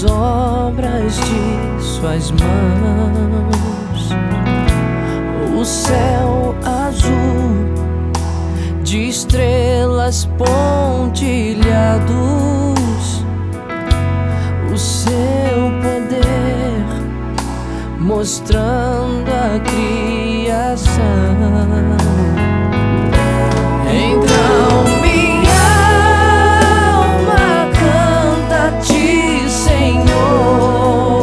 as obras de suas mãos. O céu azul de estrelas pontilhados, o seu poder mostrando a criação. Então minha alma canta-te, Senhor.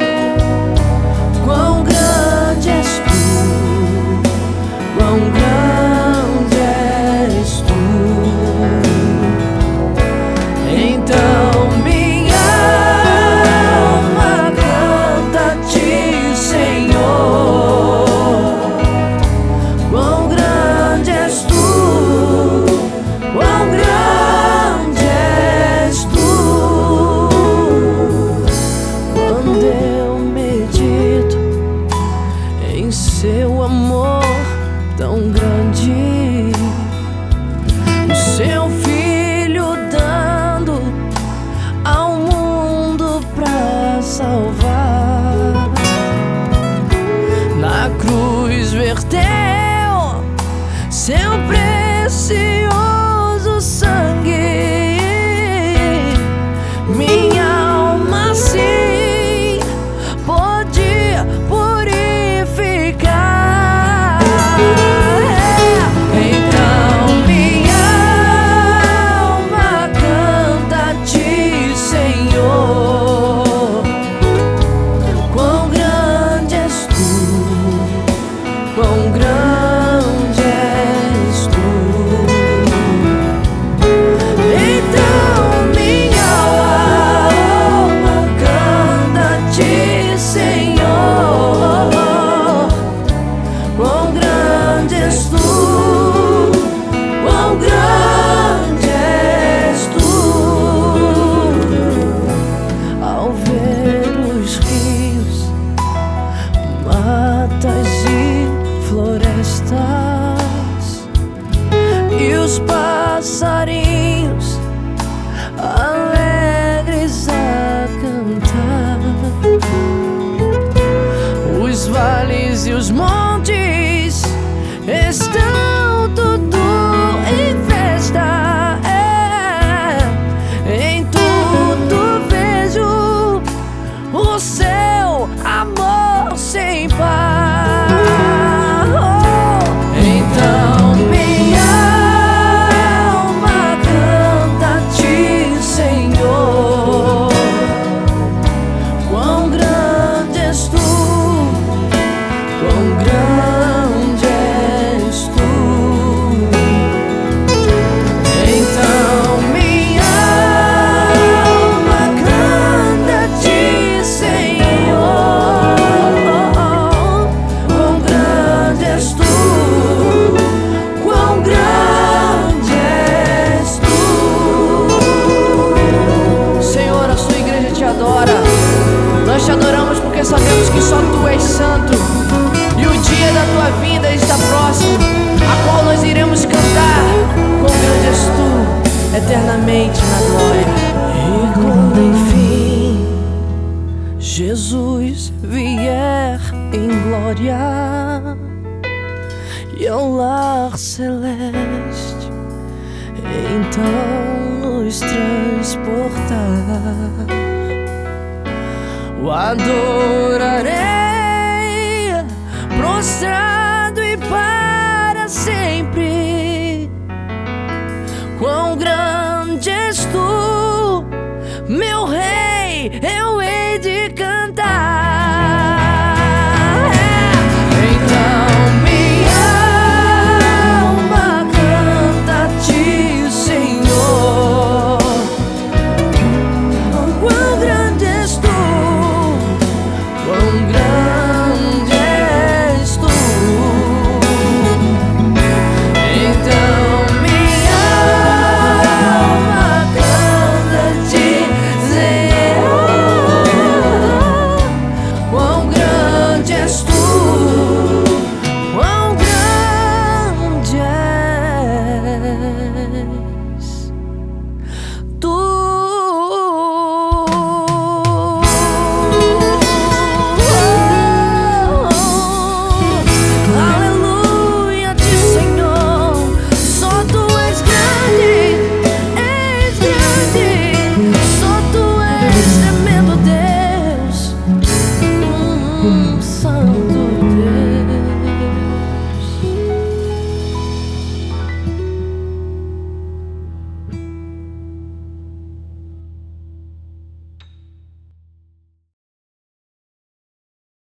Quão grande és tu, quão grande és tu. Então minha alma canta-te, Senhor. Quão grande és tu, quão grande és tu. Quando eu medito em seu amor tão grande, o seu filho dando ao mundo pra salvar, na cruz verteu seu precioso sangue. Minha alma sim podia purificar. Então minha alma canta-te, Senhor. Quão grande és tu, quão grande és tu. Então minha alma canta-te, Senhor. Quão grande és tu, quão grande és tu. Ao ver os rios, matas e florestas, e os passarinhos alegres a cantar, os vales e os montes estão tudo em festa. Em tudo vejo o seu amor sem par. Então minha alma canta-te, Senhor. Quão grande és tu, quão grande és tu. Então minha alma canta-te, Senhor. Quão grande és tu, quão grande és tu. Senhor, a sua igreja te adora. Nós te adoramos porque sabemos que só tu és santo, e o dia da tua vinda está próximo, a qual nós iremos cantar. Quão grande és tu, eternamente na glória. E quando enfim Jesus vier em glória e ao lar celeste então nos transportar, o adorarei prostrado e para sempre.